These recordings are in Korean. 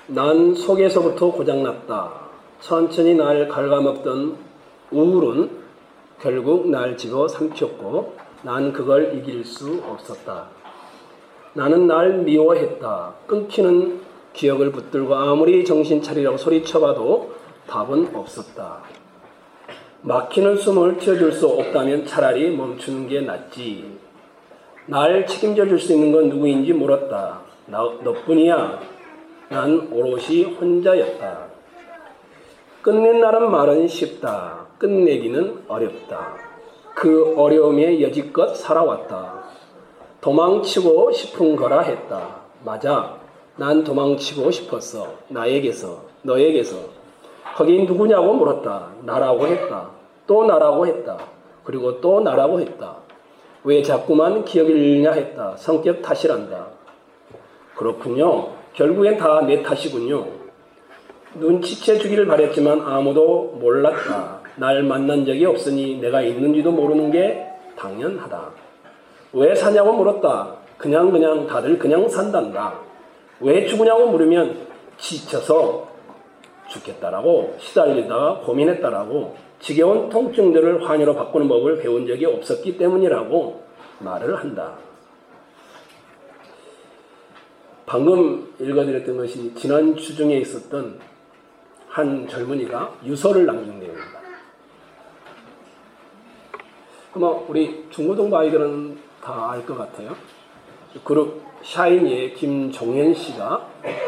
난 속에서부터 고장났다. 천천히 날 갉아먹던 우울은 결국 날 집어삼켰고 난 그걸 이길 수 없었다. 나는 날 미워했다. 끊기는 기억을 붙들고 아무리 정신 차리라고 소리쳐봐도 답은 없었다. 막히는 숨을 튀어줄 수 없다면 차라리 멈추는 게 낫지. 날 책임져 줄 수 있는 건 누구인지 물었다. 너뿐이야. 난 오롯이 혼자였다. 끝낸다는 말은 쉽다. 끝내기는 어렵다. 그 어려움에 여지껏 살아왔다. 도망치고 싶은 거라 했다. 맞아. 난 도망치고 싶었어. 나에게서, 너에게서. 거긴 누구냐고 물었다. 나라고 했다. 또 나라고 했다. 그리고 또 나라고 했다. 왜 자꾸만 기억을 잃냐 했다. 성격 탓이란다. 그렇군요. 결국엔 다 내 탓이군요. 눈치채 주기를 바랬지만 아무도 몰랐다. 날 만난 적이 없으니 내가 있는지도 모르는 게 당연하다. 왜 사냐고 물었다. 그냥 다들 그냥 산단다. 왜 죽으냐고 물으면 지쳐서 죽겠다라고, 시달리다가 고민했다라고, 지겨운 통증들을 환희로 바꾸는 법을 배운 적이 없었기 때문이라고 말을 한다. 방금 읽어드렸던 것이 지난 주중에 있었던 한 젊은이가 유서를 남긴 내용입니다. 아마 우리 중고등부 아이들은 다 알 것 같아요. 그룹 샤이니의 김종현 씨가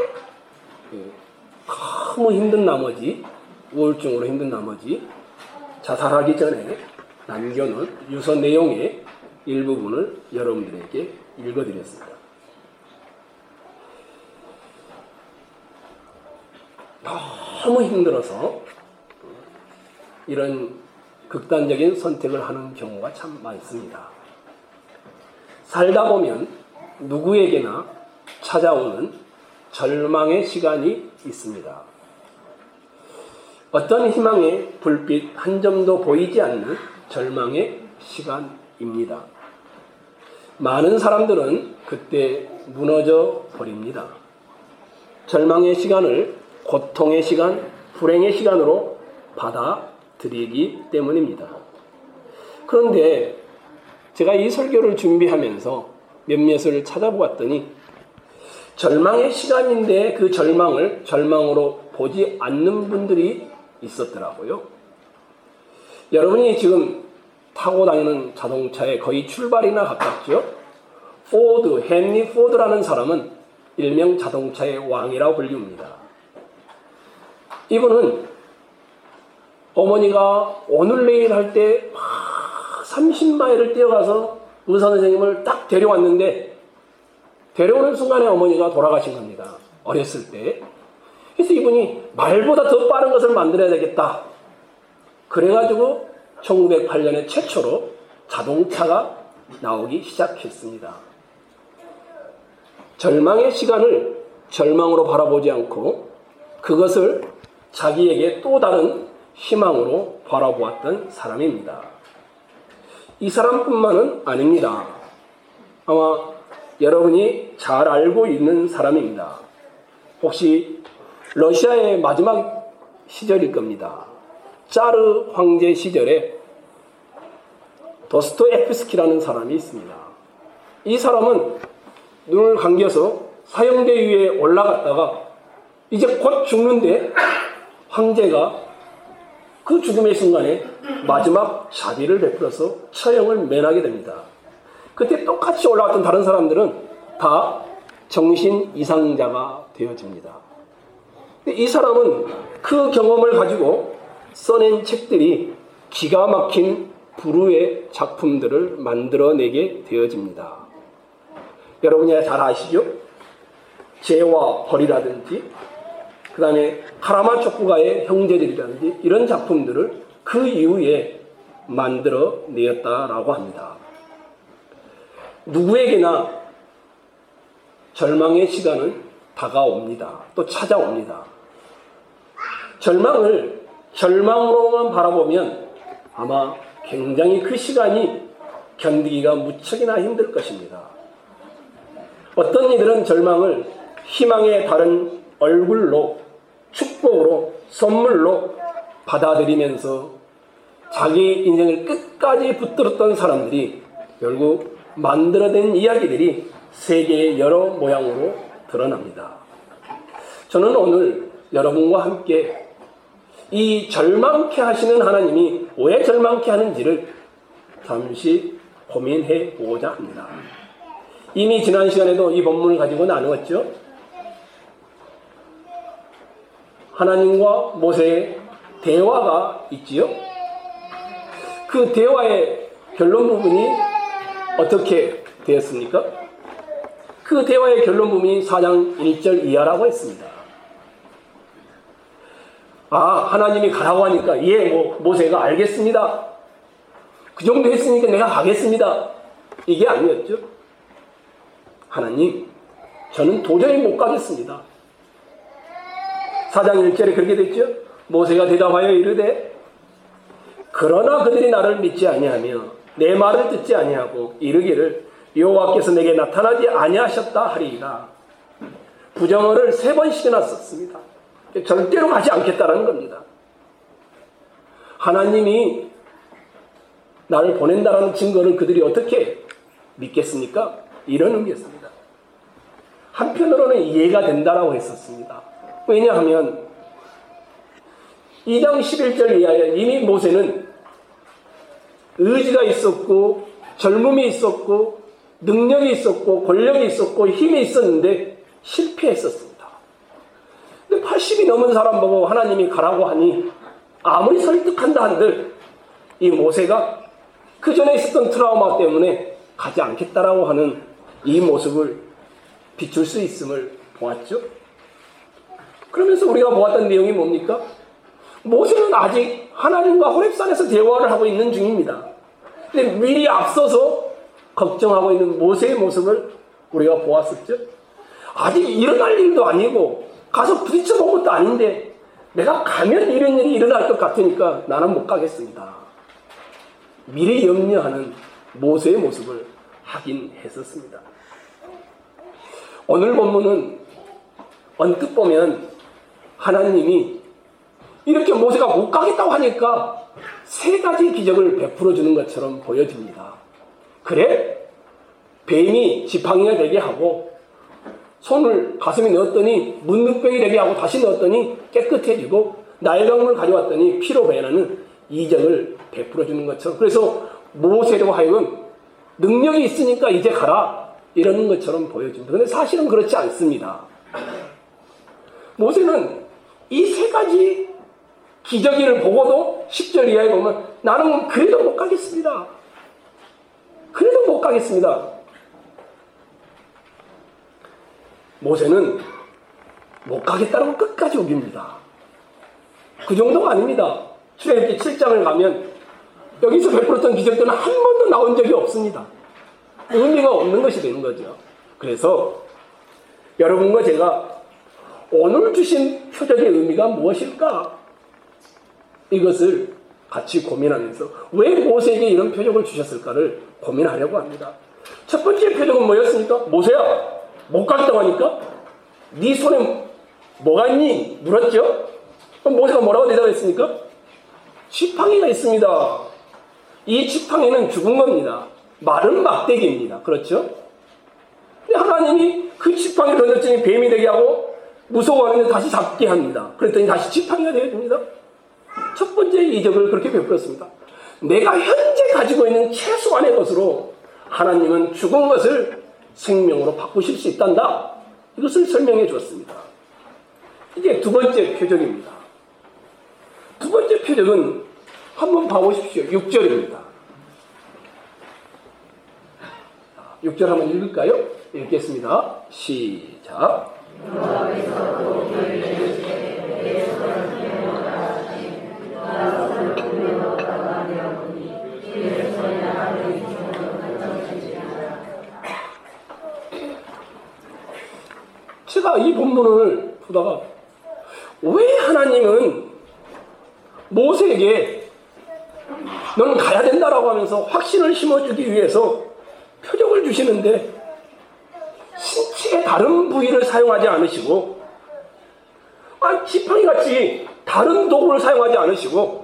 너무 힘든 나머지, 우울증으로 힘든 나머지 자살하기 전에 남겨놓은 유서 내용의 일부분을 여러분들에게 읽어드렸습니다. 너무 힘들어서 이런 극단적인 선택을 하는 경우가 참 많습니다. 살다 보면 누구에게나 찾아오는 절망의 시간이 있습니다. 어떤 희망의 불빛 한 점도 보이지 않는 절망의 시간입니다. 많은 사람들은 그때 무너져 버립니다. 절망의 시간을 고통의 시간, 불행의 시간으로 받아들이기 때문입니다. 그런데 제가 이 설교를 준비하면서 몇몇을 찾아보았더니 절망의 시간인데 그 절망을 절망으로 보지 않는 분들이 있었더라고요. 여러분이 지금 타고 다니는 자동차의 거의 출발이나 가깝죠. 헨리 포드라는 사람은 일명 자동차의 왕이라고 불립니다. 이분은 어머니가 오늘 내일 할 때 30마일을 뛰어가서 의사 선생님을 딱 데려왔는데 데려오는 순간에 어머니가 돌아가신 겁니다. 어렸을 때. 그래서 이분이 말보다 더 빠른 것을 만들어야 되겠다. 그래가지고 1908년에 최초로 자동차가 나오기 시작했습니다. 절망의 시간을 절망으로 바라보지 않고 그것을 자기에게 또 다른 희망으로 바라보았던 사람입니다. 이 사람뿐만은 아닙니다. 아마 여러분이 잘 알고 있는 사람입니다. 혹시 러시아의 마지막 시절일 겁니다. 짜르 황제 시절에 도스토옙스키라는 사람이 있습니다. 이 사람은 눈을 감겨서 사형대 위에 올라갔다가 이제 곧 죽는데 황제가 그 죽음의 순간에 마지막 자비를 베풀어서 처형을 면하게 됩니다. 그때 똑같이 올라갔던 다른 사람들은 다 정신 이상자가 되어집니다. 이 사람은 그 경험을 가지고 써낸 책들이 기가 막힌 불후의 작품들을 만들어내게 되어집니다. 여러분이 잘 아시죠? 죄와 벌이라든지 그 다음에 카라마초프가의 형제들이라든지 이런 작품들을 그 이후에 만들어내었다라고 합니다. 누구에게나 절망의 시간은 다가옵니다. 또 찾아옵니다. 절망을 절망으로만 바라보면 아마 굉장히 그 시간이 견디기가 무척이나 힘들 것입니다. 어떤 이들은 절망을 희망의 다른 얼굴로, 축복으로, 선물로 받아들이면서 자기 인생을 끝까지 붙들었던 사람들이 결국 만들어낸 이야기들이 세계의 여러 모양으로 드러납니다. 저는 오늘 여러분과 함께 이 절망케 하시는 하나님이 왜 절망케 하는지를 잠시 고민해 보고자 합니다. 이미 지난 시간에도 이 본문을 가지고 나누었죠. 하나님과 모세의 대화가 있지요. 그 대화의 결론 부분이 어떻게 되었습니까? 그 대화의 결론 부분이 4장 1절 이하라고 했습니다. 하나님이 가라고 하니까 모세가 알겠습니다. 그 정도 했으니까 내가 가겠습니다. 이게 아니었죠. 하나님, 저는 도저히 못 가겠습니다. 4장 1절에 그렇게 됐죠. 모세가 대답하여 이르되 그러나 그들이 나를 믿지 아니하며 내 말을 듣지 아니하고 이르기를 여호와께서 내게 나타나지 아니하셨다 하리이다. 부정어를 3번씩이나 썼습니다. 절대로 가지 않겠다라는 겁니다. 하나님이 나를 보낸다라는 증거를 그들이 어떻게 믿겠습니까? 이런 의미였습니다. 한편으로는 이해가 된다라고 했었습니다. 왜냐하면 2장 11절 이하에 이미 모세는 의지가 있었고 젊음이 있었고 능력이 있었고 권력이 있었고 힘이 있었는데 실패했었습니다. 근데 80이 넘은 사람 보고 하나님이 가라고 하니 아무리 설득한다 한들 이 모세가 그 전에 있었던 트라우마 때문에 가지 않겠다라고 하는 이 모습을 비출 수 있음을 보았죠. 그러면서 우리가 보았던 내용이 뭡니까? 모세는 아직 하나님과 호렙산에서 대화를 하고 있는 중입니다. 근데 미리 앞서서 걱정하고 있는 모세의 모습을 우리가 보았었죠. 아직 일어날 일도 아니고 가서 부딪혀본 것도 아닌데 내가 가면 이런 일이 일어날 것 같으니까 나는 못 가겠습니다. 미리 염려하는 모세의 모습을 확인했었습니다. 오늘 본문은 언뜻 보면 하나님이 이렇게 모세가 못 가겠다고 하니까 3가지 기적을 베풀어 주는 것처럼 보여집니다. 그래? 뱀이 지팡이가 되게 하고 손을 가슴에 넣었더니 문둥병이 되게 하고 다시 넣었더니 깨끗해지고 나일강물 가져왔더니 피로 변하는 이적을 베풀어 주는 것처럼, 그래서 모세로 하여금 능력이 있으니까 이제 가라 이러는 것처럼 보여집니다. 그런데 사실은 그렇지 않습니다. 모세는 이 3가지 기적을 보고도 10절 이하에 보면 나는 그래도 못 가겠습니다. 그래도 못 가겠습니다. 모세는 못 가겠다고 끝까지 우깁니다. 그 정도가 아닙니다. 출애굽기 7장을 가면 여기서 베풀었던 기적들은 한 번도 나온 적이 없습니다. 의미가 없는 것이 되는 거죠. 그래서 여러분과 제가 오늘 주신 표적의 의미가 무엇일까? 이것을 같이 고민하면서 왜 모세에게 이런 표적을 주셨을까를 고민하려고 합니다. 첫 번째 표적은 뭐였습니까? 모세야, 못 가겠다고 하니까 네 손에 뭐가 있니? 물었죠? 그럼 모세가 뭐라고 대답했습니까? 지팡이가 있습니다. 이 지팡이는 죽은 겁니다. 마른 막대기입니다. 그렇죠? 근데 하나님이 그 지팡이를 던졌더니 뱀이 되게 하고 무서워하는데 다시 잡게 합니다. 그랬더니 다시 지팡이가 되게 됩니다. 첫 번째 이적을 그렇게 베풀었습니다. 내가 현재 가지고 있는 최소한의 것으로 하나님은 죽은 것을 생명으로 바꾸실 수 있단다. 이것을 설명해 주었습니다. 이게 두 번째 표적입니다. 두 번째 표적은 한번 봐보십시오. 6절입니다. 6절 한번 읽을까요? 읽겠습니다. 시작. 제가 이 본문을 보다가 왜 하나님은 모세에게 너는 가야 된다라고 하면서 확신을 심어주기 위해서 표적을 주시는데 신체의 다른 부위를 사용하지 않으시고 지팡이 같이 다른 도구를 사용하지 않으시고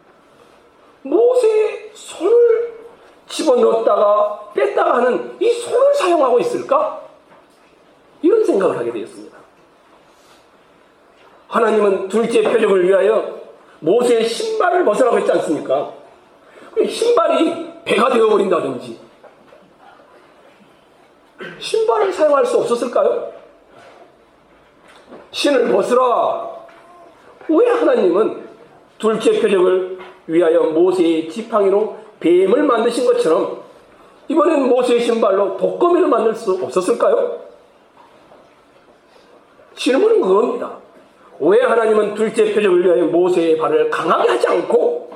모세의 손을 집어넣었다가 뺐다가 하는 이 손을 사용하고 있을까? 이런 생각을 하게 되었습니다. 하나님은 둘째 표적을 위하여 모세의 신발을 벗으라고 했지 않습니까? 신발이 배가 되어버린다든지 신발을 사용할 수 없었을까요? 신을 벗으라. 왜 하나님은 둘째 표적을 위하여 모세의 지팡이로 뱀을 만드신 것처럼 이번엔 모세의 신발로 독거미를 만들 수 없었을까요? 질문은 그겁니다. 왜 하나님은 둘째 표적을 위하여 모세의 발을 강하게 하지 않고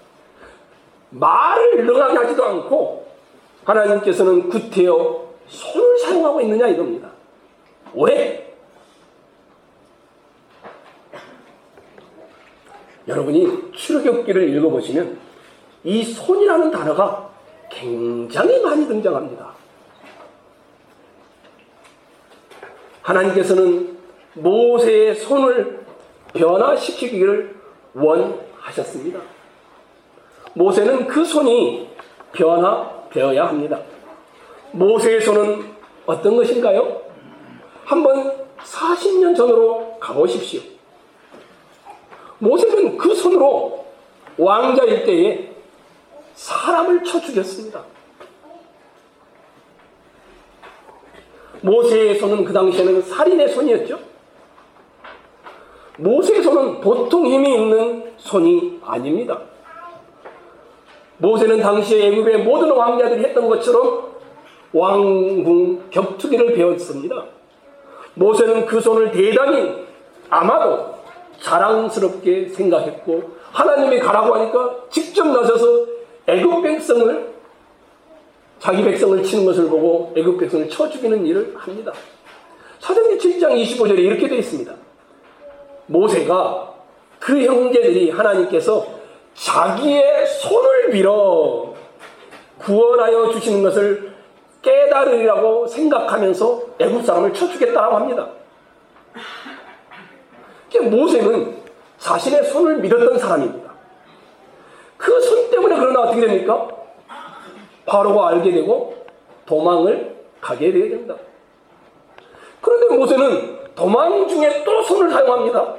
말을 능하게 하지도 않고 하나님께서는 구태여 손을 사용하고 있느냐 이겁니다. 왜? 여러분이 출애굽기를 읽어보시면 이 손이라는 단어가 굉장히 많이 등장합니다. 하나님께서는 모세의 손을 변화시키기를 원하셨습니다. 모세는 그 손이 변화되어야 합니다. 모세의 손은 어떤 것인가요? 한번 40년 전으로 가보십시오. 모세는 그 손으로 왕자일 때에 사람을 쳐 죽였습니다. 모세의 손은 그 당시에는 살인의 손이었죠. 모세의 손은 보통 힘이 있는 손이 아닙니다. 모세는 당시에 애굽의 모든 왕자들이 했던 것처럼 왕궁 격투기를 배웠습니다. 모세는 그 손을 대단히 아마도 자랑스럽게 생각했고 하나님이 가라고 하니까 직접 나서서 애굽 백성을 자기 백성을 치는 것을 보고 애굽 백성을 쳐 죽이는 일을 합니다. 사도행전 7장 25절에 이렇게 되어 있습니다. 모세가 그 형제들이 하나님께서 자기의 손을 빌어 구원하여 주시는 것을 깨달으리라고 생각하면서 애굽 사람을 쳐 죽였다고 합니다. 모세는 자신의 손을 믿었던 사람입니다. 그 손 때문에 그러나 어떻게 됩니까? 바로가 알게 되고 도망을 가게 되어야 됩니다. 그런데 모세는 도망 중에 또 손을 사용합니다.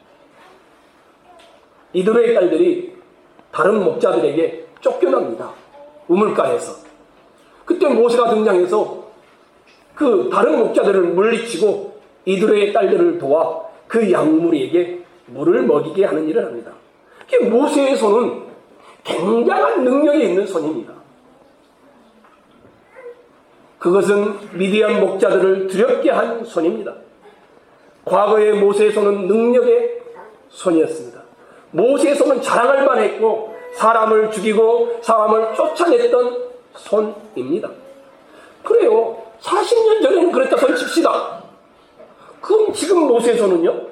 이드로의 딸들이 다른 목자들에게 쫓겨납니다. 우물가에서. 그때 모세가 등장해서 그 다른 목자들을 물리치고 이드로의 딸들을 도와 그 양무리에게 물을 먹이게 하는 일을 합니다. 모세의 손은 굉장한 능력이 있는 손입니다. 그것은 미디안 목자들을 두렵게 한 손입니다. 과거의 모세의 손은 능력의 손이었습니다. 모세의 손은 자랑할 만했고 사람을 죽이고 사람을 쫓아냈던 손입니다. 그래요. 40년 전에는 그랬다 손 칩시다. 그럼 지금 모세의 손은요?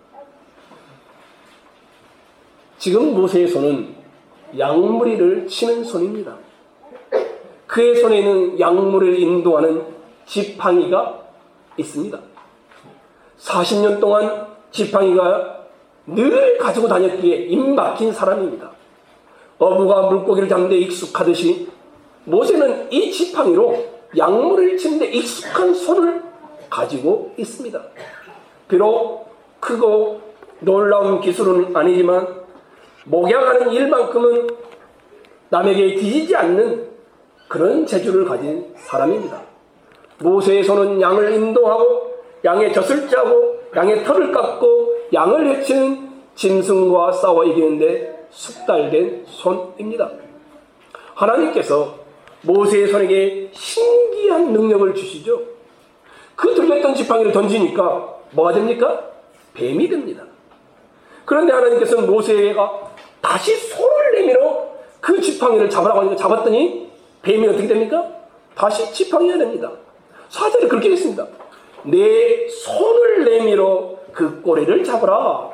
지금 모세의 손은 양무리를 치는 손입니다. 그의 손에는 양무리를 인도하는 지팡이가 있습니다. 40년 동안 지팡이가 늘 가지고 다녔기에 입막힌 사람입니다. 어부가 물고기를 잡는 데 익숙하듯이 모세는 이 지팡이로 양무리를 치는 데 익숙한 손을 가지고 있습니다. 비록 크고 놀라운 기술은 아니지만 목양하는 일만큼은 남에게 뒤지지 않는 그런 재주를 가진 사람입니다. 모세의 손은 양을 인도하고 양의 젖을 짜고 양의 털을 깎고 양을 해치는 짐승과 싸워 이기는데 숙달된 손입니다. 하나님께서 모세의 손에게 신기한 능력을 주시죠. 그 들렸던 지팡이를 던지니까 뭐가 됩니까? 뱀이 됩니다. 그런데 하나님께서는 모세가 다시 손을 내밀어 그 지팡이를 잡으라고 하니까 잡았더니 뱀이 어떻게 됩니까? 다시 지팡이가 됩니다. 4절에 그렇게 했습니다. 내 손을 내밀어 그 꼬리를 잡으라.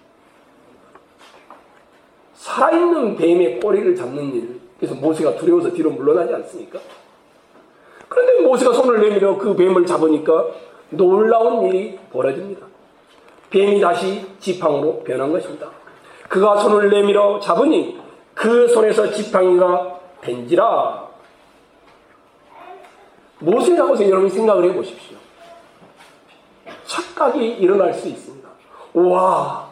살아있는 뱀의 꼬리를 잡는 일. 그래서 모세가 두려워서 뒤로 물러나지 않습니까? 그런데 모세가 손을 내밀어 그 뱀을 잡으니까 놀라운 일이 벌어집니다. 뱀이 다시 지팡이로 변한 것입니다. 그가 손을 내밀어 잡으니 그 손에서 지팡이가 벤지라. 무엇이라고 여러분이 생각을 해보십시오. 착각이 일어날 수 있습니다. 와,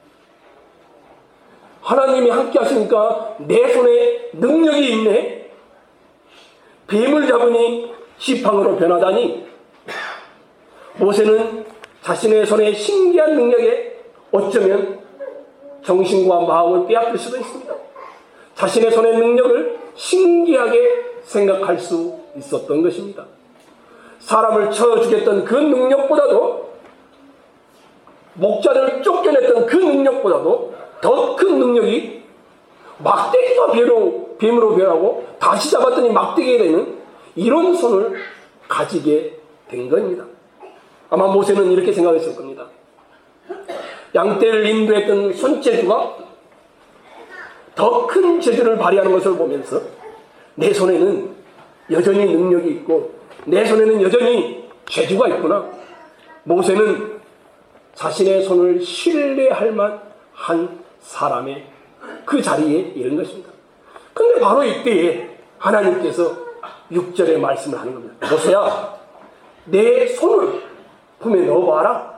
하나님이 함께 하시니까 내 손에 능력이 있네. 뱀을 잡으니 지팡이로 변하다니. 모세는 자신의 손에 신기한 능력에 어쩌면 정신과 마음을 빼앗길 수도 있습니다. 자신의 손의 능력을 신기하게 생각할 수 있었던 것입니다. 사람을 쳐 죽였던 그 능력보다도, 목자를 쫓겨냈던 그 능력보다도 더 큰 능력이 막대기가 뱀으로 변하고 다시 잡았더니 막대기가 되는 이런 손을 가지게 된 겁니다. 아마 모세는 이렇게 생각했을 겁니다. 양떼를 인도했던 손재주가 더 큰 재주를 발휘하는 것을 보면서 내 손에는 여전히 능력이 있고 내 손에는 여전히 재주가 있구나. 모세는 자신의 손을 신뢰할 만한 사람의 그 자리에 이른 것입니다. 그런데 바로 이때에 하나님께서 6절의 말씀을 하는 겁니다. 모세야, 내 손을 품에 넣어봐라.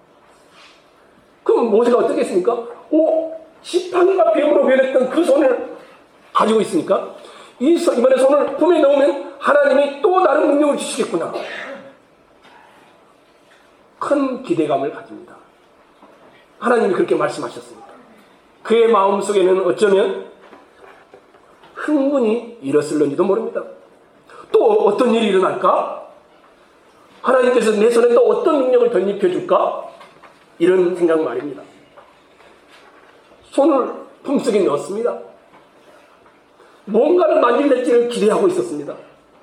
그럼 모세가 어떻게 했습니까? 지팡이가 뱀으로 변했던 그 손을 가지고 있으니까 이번에 손을 품에 넣으면 하나님이 또 다른 능력을 주시겠구나. 큰 기대감을 가집니다. 하나님이 그렇게 말씀하셨습니다. 그의 마음속에는 어쩌면 흥분이 일었을런지도 모릅니다. 또 어떤 일이 일어날까? 하나님께서 내 손에 또 어떤 능력을 덧입혀줄까? 이런 생각 말입니다. 손을 품속에 넣었습니다. 뭔가를 만질지를 기대하고 있었습니다.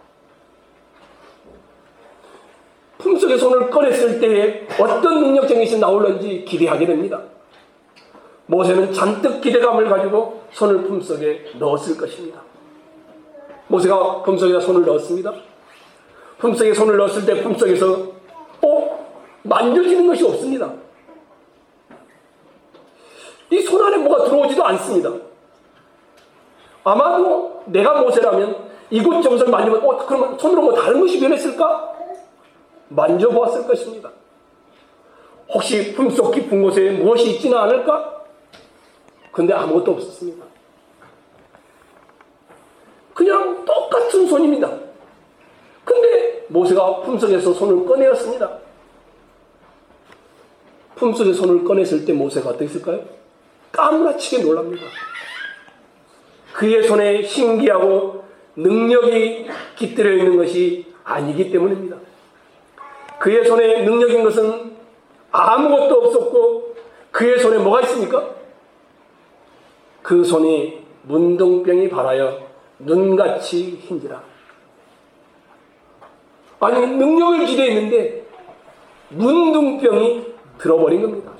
품속에 손을 꺼냈을 때에 어떤 능력적인 것이 나올는지 기대하게 됩니다. 모세는 잔뜩 기대감을 가지고 손을 품속에 넣었을 것입니다. 모세가 품속에다 손을 넣었습니다. 품속에 손을 넣었을 때 품속에서 만져지는 것이 없습니다. 이 손 안에 뭐가 들어오지도 않습니다. 아마도 내가 모세라면 이곳저곳을 만지면 그러면 손으로 뭐 다른 것이 변했을까? 만져보았을 것입니다. 혹시 품속 깊은 곳에 무엇이 있지는 않을까? 근데 아무것도 없었습니다. 그냥 똑같은 손입니다. 근데 모세가 품속에서 손을 꺼내었습니다. 품속에 손을 꺼냈을 때 모세가 어땠을까요? 까무라치게 놀랍니다. 그의 손에 신기하고 능력이 깃들여 있는 것이 아니기 때문입니다. 그의 손에 능력인 것은 아무것도 없었고 그의 손에 뭐가 있습니까? 그 손이 문둥병이 발하여 눈같이 흰지라. 아니, 능력을 기대했는데 문둥병이 들어버린 겁니다.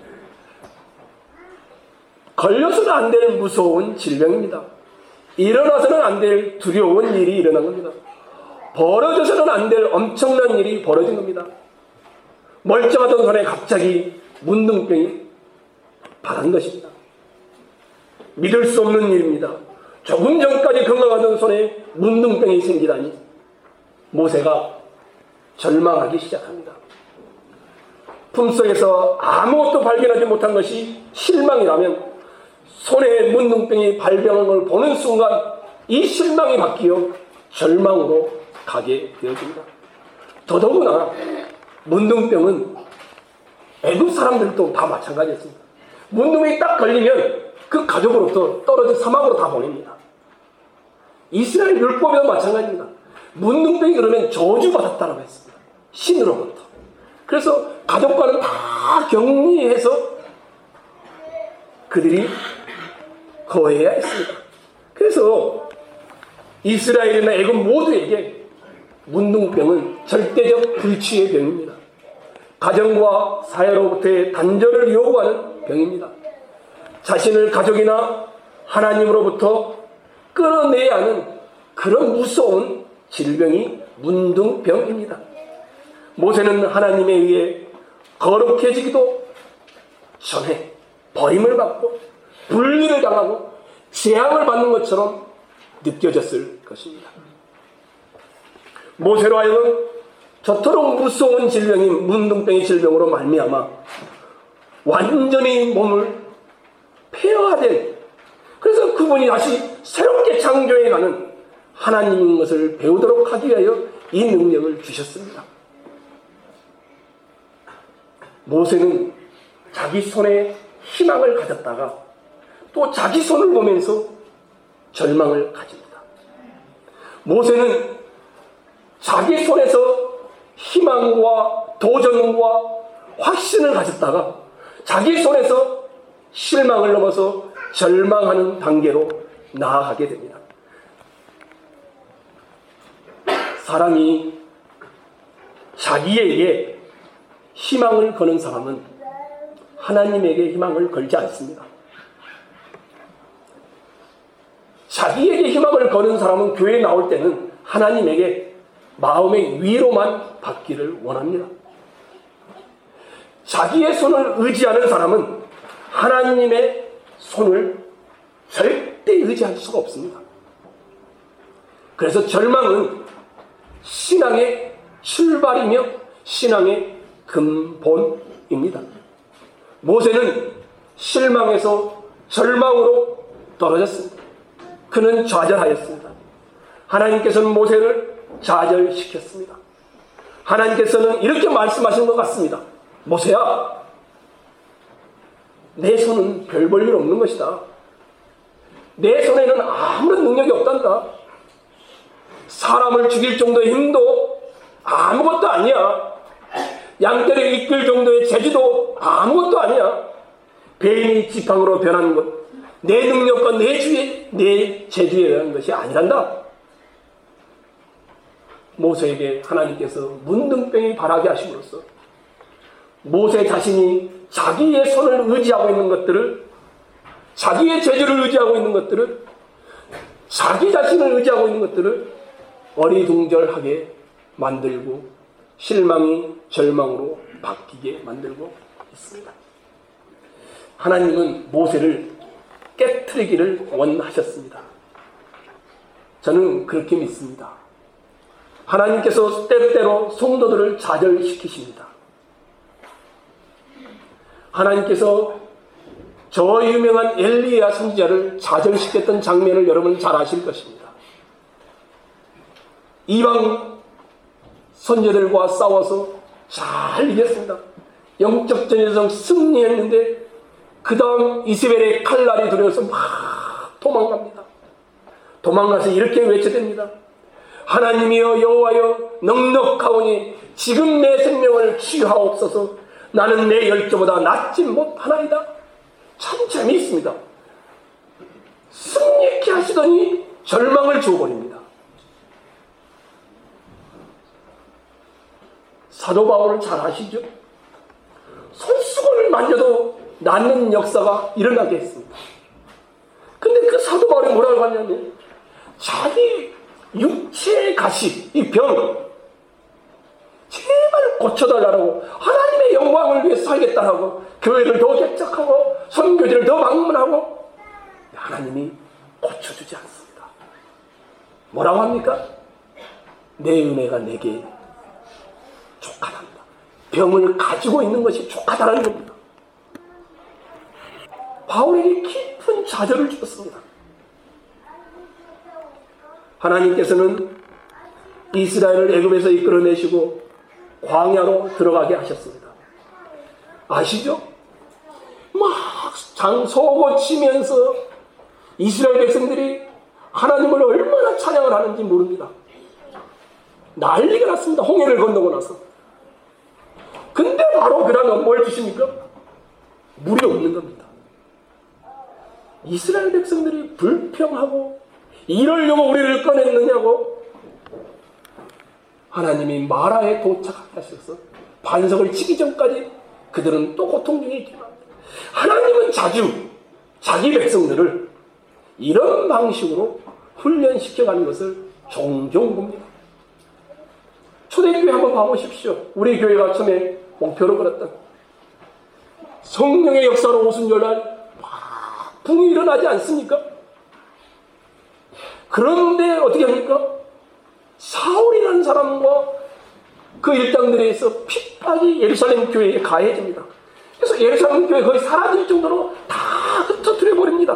걸려서는 안 될 무서운 질병입니다. 일어나서는 안 될 두려운 일이 일어난 겁니다. 벌어져서는 안 될 엄청난 일이 벌어진 겁니다. 멀쩡하던 손에 갑자기 문둥병이 발한 것입니다. 믿을 수 없는 일입니다. 조금 전까지 건강하던 손에 문둥병이 생기다니 모세가 절망하기 시작합니다. 품속에서 아무것도 발견하지 못한 것이 실망이라면 손에 문둥병이 발병한 걸 보는 순간 이 실망이 바뀌어 절망으로 가게 되어집니다. 더더구나 문둥병은 애국 사람들도 다 마찬가지였습니다. 문둥병이 딱 걸리면 그 가족으로부터 떨어져 사막으로 다 보냅니다. 이스라엘 율법에도 마찬가지입니다. 문둥병이 그러면 저주받았다라고 했습니다. 신으로부터. 그래서 가족과는 다 격리해서 그들이 거해야 했습니다. 그래서 이스라엘이나 애굽 모두에게 문둥병은 절대적 불치의 병입니다. 가정과 사회로부터의 단절을 요구하는 병입니다. 자신을 가족이나 하나님으로부터 끌어내야 하는 그런 무서운 질병이 문둥병입니다. 모세는 하나님에 의해 거룩해지기도 전에 버림을 받고 분리를 당하고 재앙을 받는 것처럼 느껴졌을 것입니다. 모세로 하여금 저토록 무서운 질병인 문둥병의 질병으로 말미암아 완전히 몸을 폐허화된, 그래서 그분이 다시 새롭게 창조해가는 하나님인 것을 배우도록 하기 위하여 이 능력을 주셨습니다. 모세는 자기 손에 희망을 가졌다가 또 자기 손을 보면서 절망을 가집니다. 모세는 자기 손에서 희망과 도전과 확신을 가졌다가 자기 손에서 실망을 넘어서 절망하는 단계로 나아가게 됩니다. 사람이 자기에게 희망을 거는 사람은 하나님에게 희망을 걸지 않습니다. 자기에게 희망을 거는 사람은 교회에 나올 때는 하나님에게 마음의 위로만 받기를 원합니다. 자기의 손을 의지하는 사람은 하나님의 손을 절대 의지할 수가 없습니다. 그래서 절망은 신앙의 출발이며 신앙의 근본입니다. 모세는 실망해서 절망으로 떨어졌습니다. 그는 좌절하였습니다. 하나님께서는 모세를 좌절시켰습니다. 하나님께서는 이렇게 말씀하신 것 같습니다. 모세야, 내 손은 별 볼 일 없는 것이다. 내 손에는 아무런 능력이 없단다. 사람을 죽일 정도의 힘도 아무것도 아니야. 양떼를 이끌 정도의 재주도 아무것도 아니야. 뱀이 지팡이로 변하는 것, 내 능력과 내 재주에 의한 것이 아니란다. 모세에게 하나님께서 문둥병이 발하게 하심으로써 모세 자신이 자기의 손을 의지하고 있는 것들을, 자기의 재주를 의지하고 있는 것들을, 자기 자신을 의지하고 있는 것들을 어리둥절하게 만들고 실망이 절망으로 바뀌게 만들고 있습니다. 하나님은 모세를 깨트리기를 원하셨습니다. 저는 그렇게 믿습니다. 하나님께서 때때로 성도들을 좌절시키십니다. 하나님께서 저 유명한 엘리야 선지자를 좌절시켰던 장면을 여러분 잘 아실 것입니다. 이방 선지자들과 싸워서 잘 이겼습니다. 영적 전쟁에서 승리했는데 그 다음 이세벨의 칼날이 두려워서 막 도망갑니다. 도망가서 이렇게 외쳐댑니다. 하나님이여 여호와여 넉넉하오니 지금 내 생명을 취하옵소서. 나는 내 열조보다 낫지 못하나이다. 참 재미있습니다. 승리케 하시더니 절망을 주어버립니다. 사도 바울을 잘 아시죠? 손수건을 만져도 낫는 역사가 일어나게 했습니다. 근데 그 사도 바울이 뭐라고 하냐면 자기 육체의 가시, 이 병 제발 고쳐달라고, 하나님의 영광을 위해 살겠다라고 교회를 더 개척하고 선교지를 더 방문하고 하나님이 고쳐주지 않습니다. 뭐라고 합니까? 내 은혜가 내게 족하답니다. 병을 가지고 있는 것이 족하다는 겁니다. 바울에게 깊은 좌절을 주었습니다. 하나님께서는 이스라엘을 애굽에서 이끌어내시고 광야로 들어가게 하셨습니다. 아시죠? 막 장소고 치면서 이스라엘 백성들이 하나님을 얼마나 찬양을 하는지 모릅니다. 난리가 났습니다. 홍해를 건너고 나서. 근데 바로 그 다음에 뭘 주십니까? 물이 없는 겁니다. 이스라엘 백성들이 불평하고 이러려고 우리를 꺼냈느냐고 하나님이 마라에 도착하게 하셔서 반석을 치기 전까지 그들은 또 고통 중에 있지만 하나님은 자주 자기 백성들을 이런 방식으로 훈련시켜가는 것을 종종 봅니다. 초대교회 한번 봐보십시오. 우리 교회가 처음에 목표로 걸었던 성령의 역사로 오순절날 붕이 일어나지 않습니까? 그런데 어떻게 합니까? 사울이라는 사람과 그 일당들에 의해서 핍박이 예루살렘 교회에 가해집니다. 그래서 예루살렘 교회 거의 사라질 정도로 다 흩어뜨려 버립니다.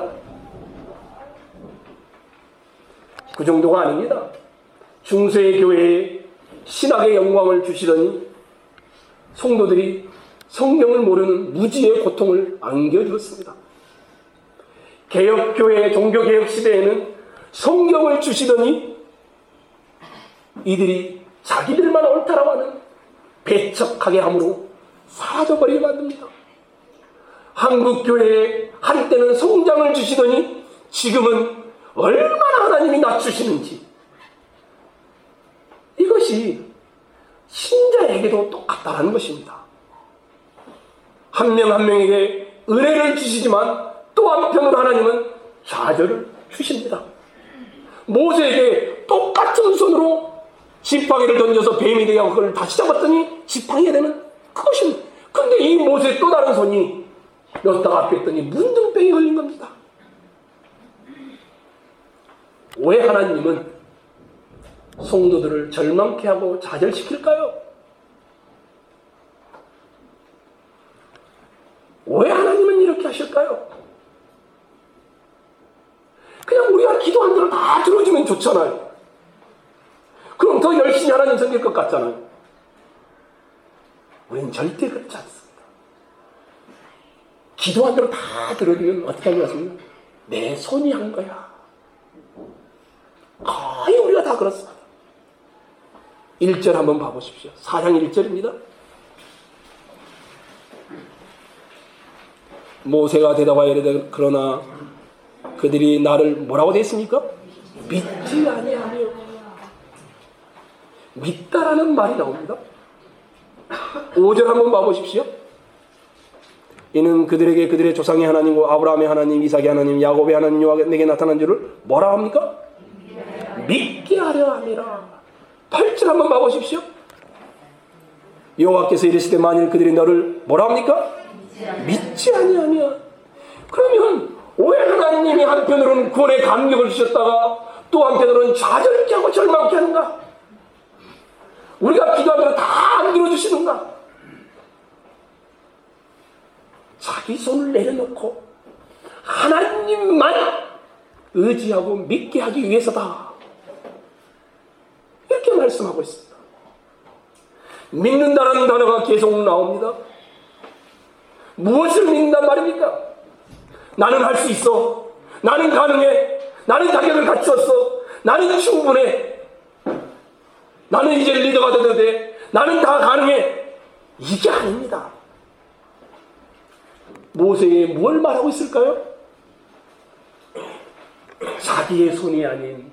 그 정도가 아닙니다. 중세 교회에 신학의 영광을 주시더니 성도들이 성경을 모르는 무지의 고통을 안겨주었습니다. 개혁교회 종교개혁 시대에는 성경을 주시더니 이들이 자기들만 옳다라고 하는 배척하게 함으로 사라져버리게 만듭니다. 한국교회에 한때는 성장을 주시더니 지금은 얼마나 하나님이 낮추시는지, 이것이 신자에게도 똑같다는 것입니다. 한 명 한 명에게 은혜를 주시지만 또 한편으로 하나님은 좌절을 주십니다. 모세에게 똑같은 손으로 지팡이를 던져서 뱀이 되게 하고 그걸 다시 잡았더니 지팡이가 되는 그것입니다. 그런데 이 모세의 또 다른 손이 넣다가 뺐더니 문둥병이 걸린 겁니다. 왜 하나님은 성도들을 절망케 하고 좌절시킬까요? 왜 하나님은 이렇게 하실까요? 그냥 우리가 기도한 대로 다 들어주면 좋잖아요. 그럼 더 열심히 하나님 섬길 것 같잖아요. 우리는 절대 그렇지 않습니다. 기도한 대로 다 들어주면 어떻게 하는 것 같습니까? 내 손이 한 거야. 거의 우리가 다 그렇습니다. 1절 한번 봐보십시오. 4장 1절입니다. 모세가 대답하여 이르되 그러나 그들이 나를 뭐라고 됐습니까? 믿지 아니하며. 믿다라는 말이 나옵니다. 5절 한번 봐보십시오. 이는 그들에게 그들의 조상의 하나님과 아브라함의 하나님, 이삭의 하나님, 야곱의 하나님 여호와가 내게 나타난 줄을 뭐라 합니까? 믿게 하려 함이라. 8절 한번 봐보십시오. 여호와께서 이르시되 만일 그들이 너를 뭐라 합니까? 믿지 아니하며. 그러면 왜 하나님이 한편으로는 구원의 감격을 주셨다가 또 한편으로는 좌절케 하고 절망케 하는가? 우리가 기도한 대로 다 안 들어주시는가? 자기 손을 내려놓고 하나님만 의지하고 믿게 하기 위해서다, 이렇게 말씀하고 있습니다. 믿는다는 단어가 계속 나옵니다. 무엇을 믿는단 말입니까? 나는 할 수 있어. 나는 가능해. 나는 자격을 갖추었어. 나는 충분해. 나는 이제 리더가 되도 돼. 나는 다 가능해. 이게 아닙니다. 모세에 뭘 말하고 있을까요? 자기의 손이 아닌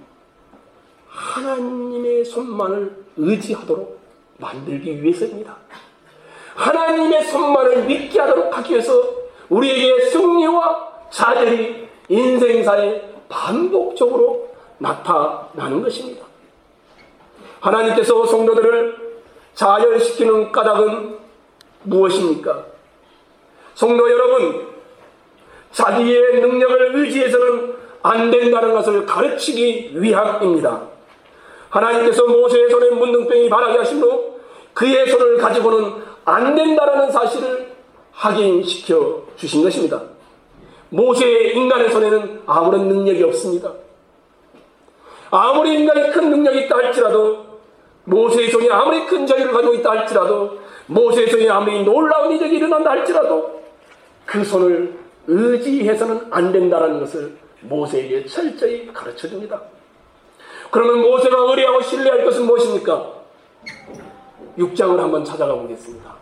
하나님의 손만을 의지하도록 만들기 위해서입니다. 하나님의 손만을 믿게 하도록 하기 위해서 우리에게 승리와 좌절이 인생사에 반복적으로 나타나는 것입니다. 하나님께서 성도들을 좌절시키는 까닭은 무엇입니까? 성도 여러분, 자기의 능력을 의지해서는 안 된다는 것을 가르치기 위함입니다. 하나님께서 모세의 손에 문둥병이 바라게 하심으로 그의 손을 가지고는 안 된다라는 사실을 확인시켜 주신 것입니다. 모세의 인간의 손에는 아무런 능력이 없습니다. 아무리 인간이 큰 능력이 있다 할지라도, 모세의 손이 아무리 큰 자유를 가지고 있다 할지라도, 모세의 손이 아무리 놀라운 이적이 일어난다 할지라도 그 손을 의지해서는 안 된다는 것을 모세에게 철저히 가르쳐줍니다. 그러면 모세가 의뢰하고 신뢰할 것은 무엇입니까? 6장을 한번 찾아가 보겠습니다.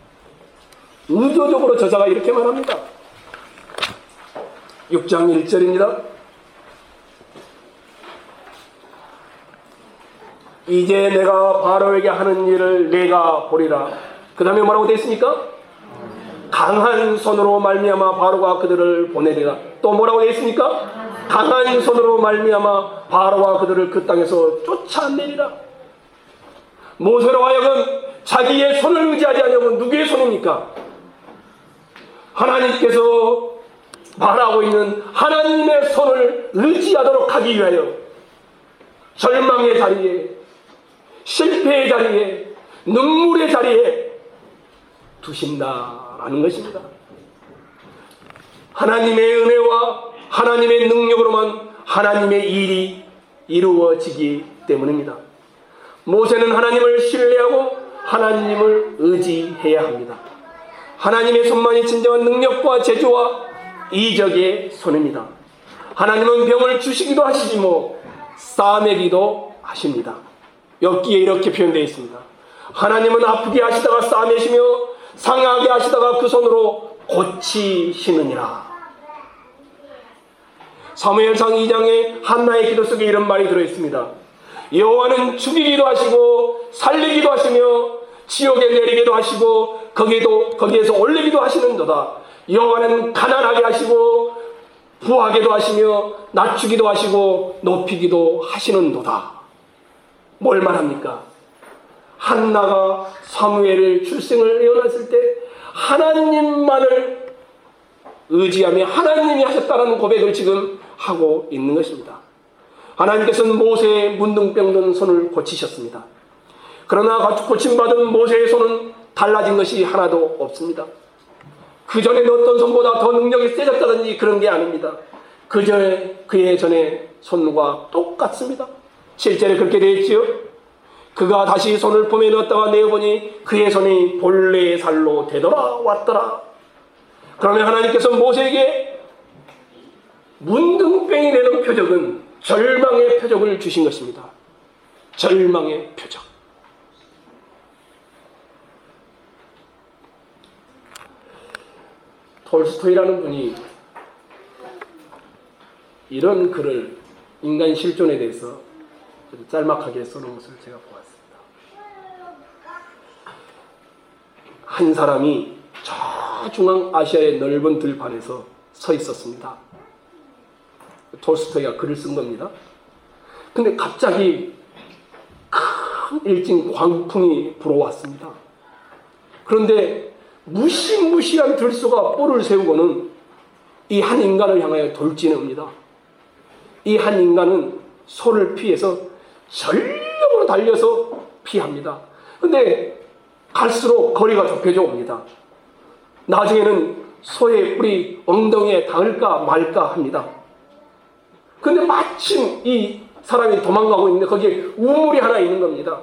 의도적으로 저자가 이렇게 말합니다. 6장 1절입니다. 이제 내가 바로에게 하는 일을 내가 보리라. 그 다음에 뭐라고 되어 있습니까? 강한 손으로 말미암아 바로가 그들을 보내리라. 또 뭐라고 되어 있습니까? 강한 손으로 말미암아 바로가 그들을 그 땅에서 쫓아내리라. 모세로 하여금 자기의 손을 의지하지 않으면 누구의 손입니까? 하나님께서 말하고 있는 하나님의 손을 의지하도록 하기 위하여 절망의 자리에, 실패의 자리에, 눈물의 자리에 두신다라는 것입니다. 하나님의 은혜와 하나님의 능력으로만 하나님의 일이 이루어지기 때문입니다. 모세는 하나님을 신뢰하고 하나님을 의지해야 합니다. 하나님의 손만이 진정한 능력과 제주와 이적의 손입니다. 하나님은 병을 주시기도 하시지만 싸매기도 하십니다. 여기에 이렇게 표현되어 있습니다. 하나님은 아프게 하시다가 싸매시며 상하게 하시다가 그 손으로 고치시느니라. 사무엘상 2장에 한나의 기도 속에 이런 말이 들어있습니다. 여호와는 죽이기도 하시고 살리기도 하시며 지옥에 내리기도 하시고 거기에서 올리기도 하시는도다. 여호와는 가난하게 하시고 부하게도 하시며 낮추기도 하시고 높이기도 하시는도다. 뭘 말합니까? 한나가 사무엘을 출생을 예언했을 때 하나님만을 의지하며 하나님이 하셨다는 고백을 지금 하고 있는 것입니다. 하나님께서는 모세의 문둥병든 손을 고치셨습니다. 그러나 고침받은 모세의 손은 달라진 것이 하나도 없습니다. 그 전에 넣었던 손보다 더 능력이 세졌다든지 그런 게 아닙니다. 그의 전에 손과 똑같습니다. 실제로 그렇게 되었지요. 그가 다시 손을 품에 넣었다가 내어보니 그의 손이 본래의 살로 되돌아왔더라. 그러면 하나님께서 모세에게 문둥병이 되는 표적은 절망의 표적을 주신 것입니다. 절망의 표적. 톨스토이라는 분이 이런 글을 인간 실존에 대해서 짤막하게 써놓은 것을 제가 보았습니다. 한 사람이 저 중앙아시아의 넓은 들판에서 서 있었습니다. 톨스토이가 글을 쓴 겁니다. 근데 갑자기 큰 일진 광풍이 불어왔습니다. 그런데 무시무시한 들소가 뿔을 세우고는 이 한 인간을 향하여 돌진합니다. 이 한 인간은 소를 피해서 전력으로 달려서 피합니다. 근데 갈수록 거리가 좁혀져 옵니다. 나중에는 소의 뿔이 엉덩이에 닿을까 말까 합니다. 근데 마침 이 사람이 도망가고 있는데 거기에 우물이 하나 있는 겁니다.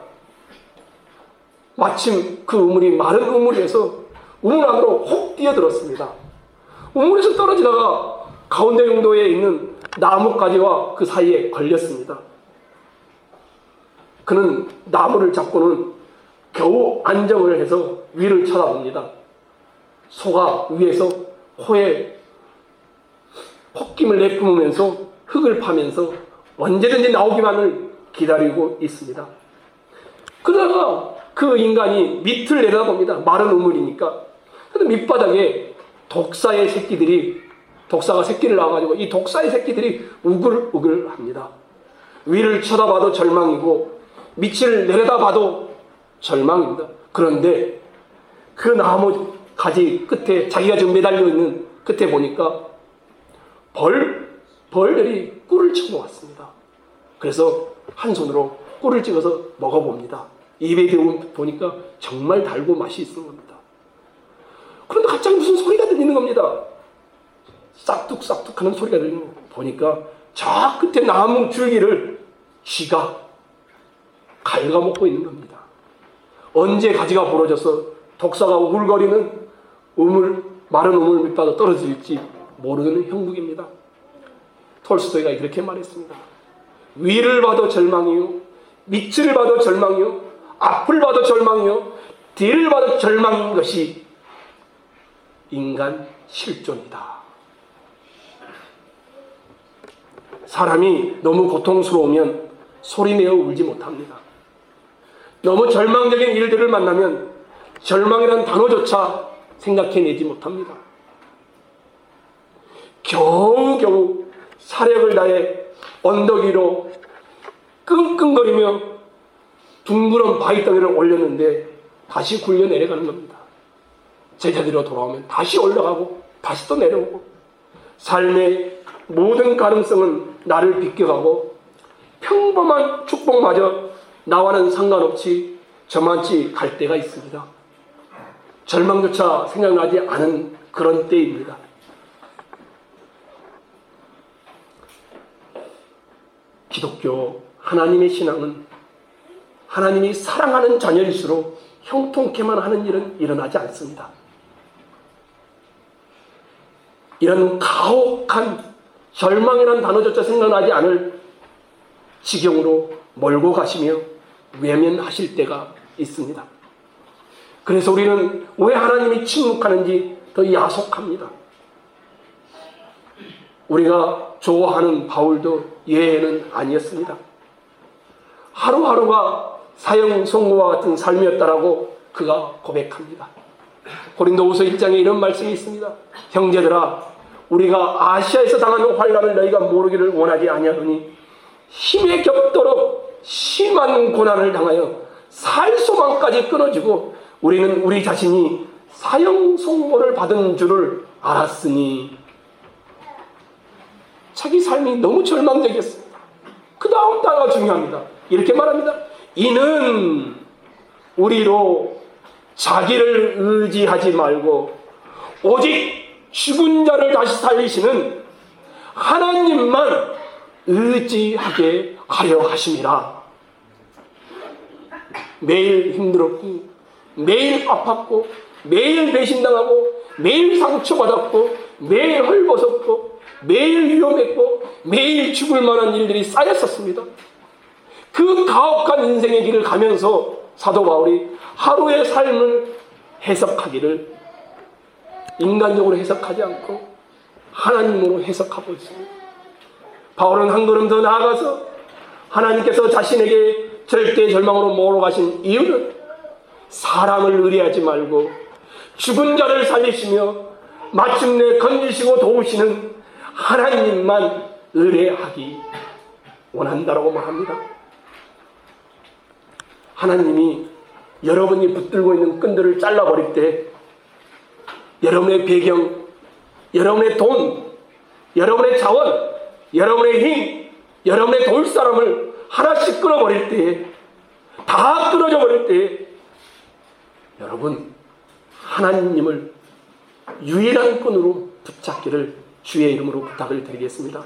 마침 그 우물이 마른 우물에서 우물 안으로 혹 뛰어들었습니다. 우물에서 떨어지다가 가운데 용도에 있는 나뭇가지와 그 사이에 걸렸습니다. 그는 나무를 잡고는 겨우 안정을 해서 위를 쳐다봅니다. 소가 위에서 코에 콧김을 내뿜으면서 흙을 파면서 언제든지 나오기만을 기다리고 있습니다. 그러다가 그 인간이 밑을 내려다봅니다. 마른 우물이니까. 근데 밑바닥에 독사가 새끼를 낳아가지고 이 독사의 새끼들이 우글우글 합니다. 위를 쳐다봐도 절망이고 밑을 내려다봐도 절망입니다. 그런데 그 나무 가지 끝에 자기가 지금 매달려 있는 끝에 보니까 벌들이 꿀을 쳐놓았습니다. 그래서 한 손으로 꿀을 찍어서 먹어봅니다. 입에 대보니까 정말 달고 맛이 있는 겁니다. 그런데 갑자기 무슨 소리가 들리는 겁니다. 싹둑싹둑 하는 소리가 들리는 거 보니까 저 끝에 나무 줄기를 쥐가 갉아먹고 있는 겁니다. 언제 가지가 부러져서 독사가 우글거리는 마른 우물 밑바닥 떨어질지 모르는 형국입니다. 톨스토이가 이렇게 말했습니다. 위를 봐도 절망이요, 밑을 봐도 절망이요, 앞을 봐도 절망이요, 뒤를 봐도 절망인 것이 인간 실존이다. 사람이 너무 고통스러우면 소리내어 울지 못합니다. 너무 절망적인 일들을 만나면 절망이라는 단어조차 생각해내지 못합니다. 겨우겨우 사력을 다해 언덕 위로 끙끙거리며 둥그런 바위덩이를 올렸는데 다시 굴려 내려가는 겁니다. 제자리로 돌아오면 다시 올라가고 다시 또 내려오고, 삶의 모든 가능성은 나를 비껴가고 평범한 축복마저 나와는 상관없이 저만치 갈 때가 있습니다. 절망조차 생각나지 않은 그런 때입니다. 기독교 하나님의 신앙은 하나님이 사랑하는 자녀일수록 형통케만 하는 일은 일어나지 않습니다. 이런 가혹한 절망이라는 단어조차 생각나지 않을 지경으로 몰고 가시며 외면하실 때가 있습니다. 그래서 우리는 왜 하나님이 침묵하는지 더 야속합니다. 우리가 좋아하는 바울도 예외는 아니었습니다. 하루하루가 사형선고와 같은 삶이었다라고 그가 고백합니다. 고린도후서 1장에 이런 말씀이 있습니다. 형제들아, 우리가 아시아에서 당하는 환난을 너희가 모르기를 원하지 아니하노니 힘에 겹도록 심한 고난을 당하여 살 소망까지 끊어지고 우리는 우리 자신이 사형선고를 받은 줄을 알았으니. 자기 삶이 너무 절망적이었습니다. 그 다음 단어가 중요합니다. 이렇게 말합니다. 이는 우리로 자기를 의지하지 말고 오직 죽은 자를 다시 살리시는 하나님만 의지하게 하려 하심이라. 매일 힘들었고, 매일 아팠고, 매일 배신당하고, 매일 상처받았고, 매일 헐벗었고, 매일 위험했고, 매일 죽을 만한 일들이 쌓였었습니다. 그 가혹한 인생의 길을 가면서 사도 바울이 하루의 삶을 해석하기를 인간적으로 해석하지 않고 하나님으로 해석하고 있습니다. 바울은 한 걸음 더 나아가서 하나님께서 자신에게 절대 절망으로 몰아가신 이유는 사람을 의뢰하지 말고 죽은 자를 살리시며 마침내 건지시고 도우시는 하나님만 의뢰하기 원한다라고 말합니다. 하나님이 여러분이 붙들고 있는 끈들을 잘라버릴 때 여러분의 배경, 여러분의 돈, 여러분의 자원, 여러분의 힘, 여러분의 도울 사람을 하나씩 끊어버릴 때에, 다 끊어져 버릴 때에 여러분 하나님을 유일한 끈으로 붙잡기를 주의 이름으로 부탁을 드리겠습니다.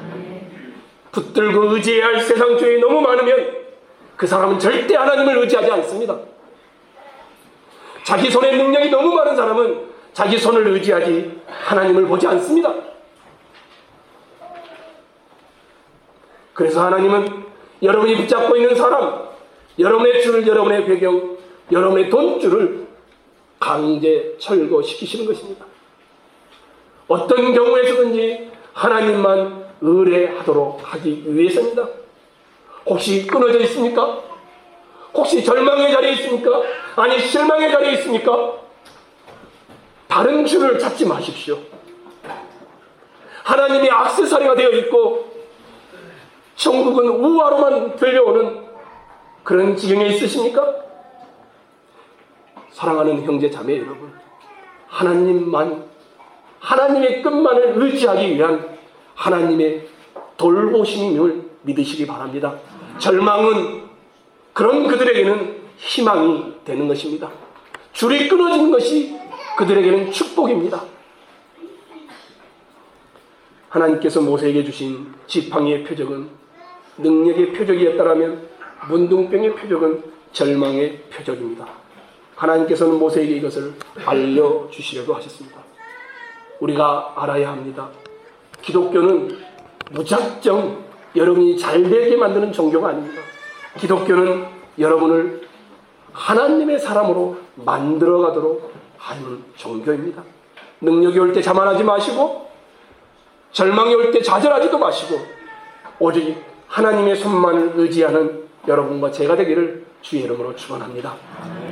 붙들고 의지해야 할 세상 죄이 너무 많으면 그 사람은 절대 하나님을 의지하지 않습니다. 자기 손에 능력이 너무 많은 사람은 자기 손을 의지하지 하나님을 보지 않습니다. 그래서 하나님은 여러분이 붙잡고 있는 사람, 여러분의 줄, 여러분의 배경, 여러분의 돈줄을 강제 철거시키시는 것입니다. 어떤 경우에서든지 하나님만 의뢰하도록 하기 위해서입니다. 혹시 끊어져 있습니까? 혹시 절망의 자리에 있습니까? 아니 실망의 자리에 있습니까? 다른 줄을 찾지 마십시오. 하나님이 액세서리가 되어 있고 천국은 우화로만 들려오는 그런 지경에 있으십니까? 사랑하는 형제 자매 여러분, 하나님만, 하나님의 끝만을 의지하기 위한 하나님의 돌보심을 믿으시기 바랍니다. 절망은 그런 그들에게는 희망이 되는 것입니다. 줄이 끊어진 것이 그들에게는 축복입니다. 하나님께서 모세에게 주신 지팡이의 표적은 능력의 표적이었다면 문둥병의 표적은 절망의 표적입니다. 하나님께서는 모세에게 이것을 알려주시려고 하셨습니다. 우리가 알아야 합니다. 기독교는 무작정 여러분이 잘되게 만드는 종교가 아닙니다. 기독교는 여러분을 하나님의 사람으로 만들어가도록 하는 종교입니다. 능력이 올 때 자만하지 마시고 절망이 올 때 좌절하지도 마시고 오직 하나님의 손만을 의지하는 여러분과 제가 되기를 주의 이름으로 축원합니다.